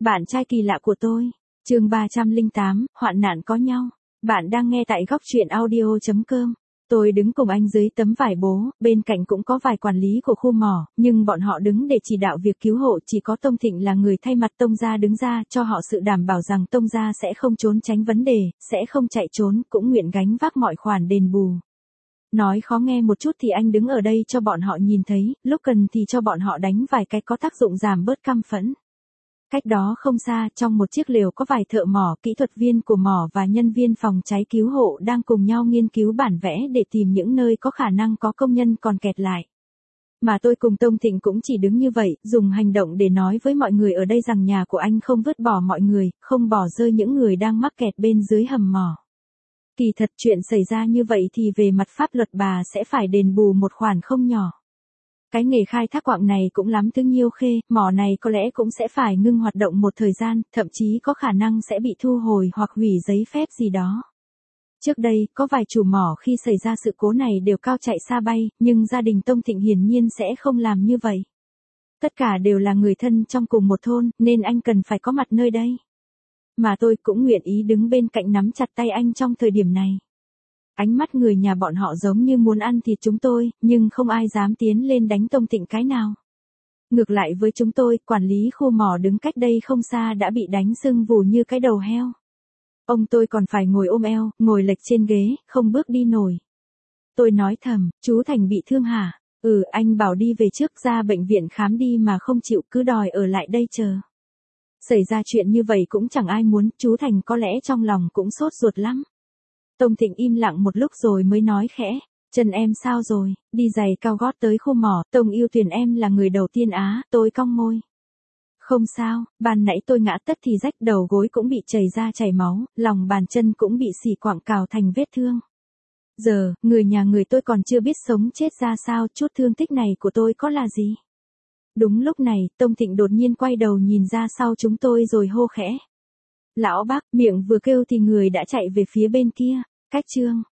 Bạn trai kỳ lạ của tôi. Chương 308, hoạn nạn có nhau. Bạn đang nghe tại góc truyện audio.com. Tôi đứng cùng anh dưới tấm vải bố, bên cạnh cũng có vài quản lý của khu mỏ, nhưng bọn họ đứng để chỉ đạo việc cứu hộ, chỉ có Tông Thịnh là người thay mặt Tông gia đứng ra cho họ sự đảm bảo rằng Tông gia sẽ không trốn tránh vấn đề, sẽ không chạy trốn, cũng nguyện gánh vác mọi khoản đền bù. Nói khó nghe một chút thì anh đứng ở đây cho bọn họ nhìn thấy, lúc cần thì cho bọn họ đánh vài cái có tác dụng giảm bớt căm phẫn. Cách đó không xa, trong một chiếc lều có vài thợ mỏ, kỹ thuật viên của mỏ và nhân viên phòng cháy cứu hộ đang cùng nhau nghiên cứu bản vẽ để tìm những nơi có khả năng có công nhân còn kẹt lại. Mà tôi cùng Tông Thịnh cũng chỉ đứng như vậy, dùng hành động để nói với mọi người ở đây rằng nhà của anh không vứt bỏ mọi người, không bỏ rơi những người đang mắc kẹt bên dưới hầm mỏ. Kỳ thật chuyện xảy ra như vậy thì về mặt pháp luật bà sẽ phải đền bù một khoản không nhỏ. Cái nghề khai thác quặng này cũng lắm thứ nhiêu khê, mỏ này có lẽ cũng sẽ phải ngưng hoạt động một thời gian, thậm chí có khả năng sẽ bị thu hồi hoặc hủy giấy phép gì đó. Trước đây, có vài chủ mỏ khi xảy ra sự cố này đều cao chạy xa bay, nhưng gia đình Tông Thịnh hiển nhiên sẽ không làm như vậy. Tất cả đều là người thân trong cùng một thôn, nên anh cần phải có mặt nơi đây. Mà tôi cũng nguyện ý đứng bên cạnh nắm chặt tay anh trong thời điểm này. Ánh mắt người nhà bọn họ giống như muốn ăn thịt chúng tôi, nhưng không ai dám tiến lên đánh Tông Thịnh cái nào. Ngược lại với chúng tôi, quản lý khu mỏ đứng cách đây không xa đã bị đánh sưng vù như cái đầu heo. Ông tôi còn phải ngồi ôm eo, ngồi lệch trên ghế, không bước đi nổi. Tôi nói thầm, chú Thành bị thương hả? Anh bảo đi về trước, ra bệnh viện khám đi mà không chịu, cứ đòi ở lại đây chờ. Xảy ra chuyện như vậy cũng chẳng ai muốn, chú Thành có lẽ trong lòng cũng sốt ruột lắm. Tông Thịnh im lặng một lúc rồi mới nói khẽ, chân em sao rồi, đi giày cao gót tới khu mỏ, Tông yêu thuyền em là người đầu tiên á, tôi cong môi. Không sao, ban nãy tôi ngã tất thì rách, đầu gối cũng bị chảy ra chảy máu, lòng bàn chân cũng bị xỉ quặng cào thành vết thương. Giờ, người nhà người tôi còn chưa biết sống chết ra sao, chút thương tích này của tôi có là gì? Đúng lúc này, Tông Thịnh đột nhiên quay đầu nhìn ra sau chúng tôi rồi hô khẽ. Lão bác, miệng vừa kêu thì người đã chạy về phía bên kia. Cách chương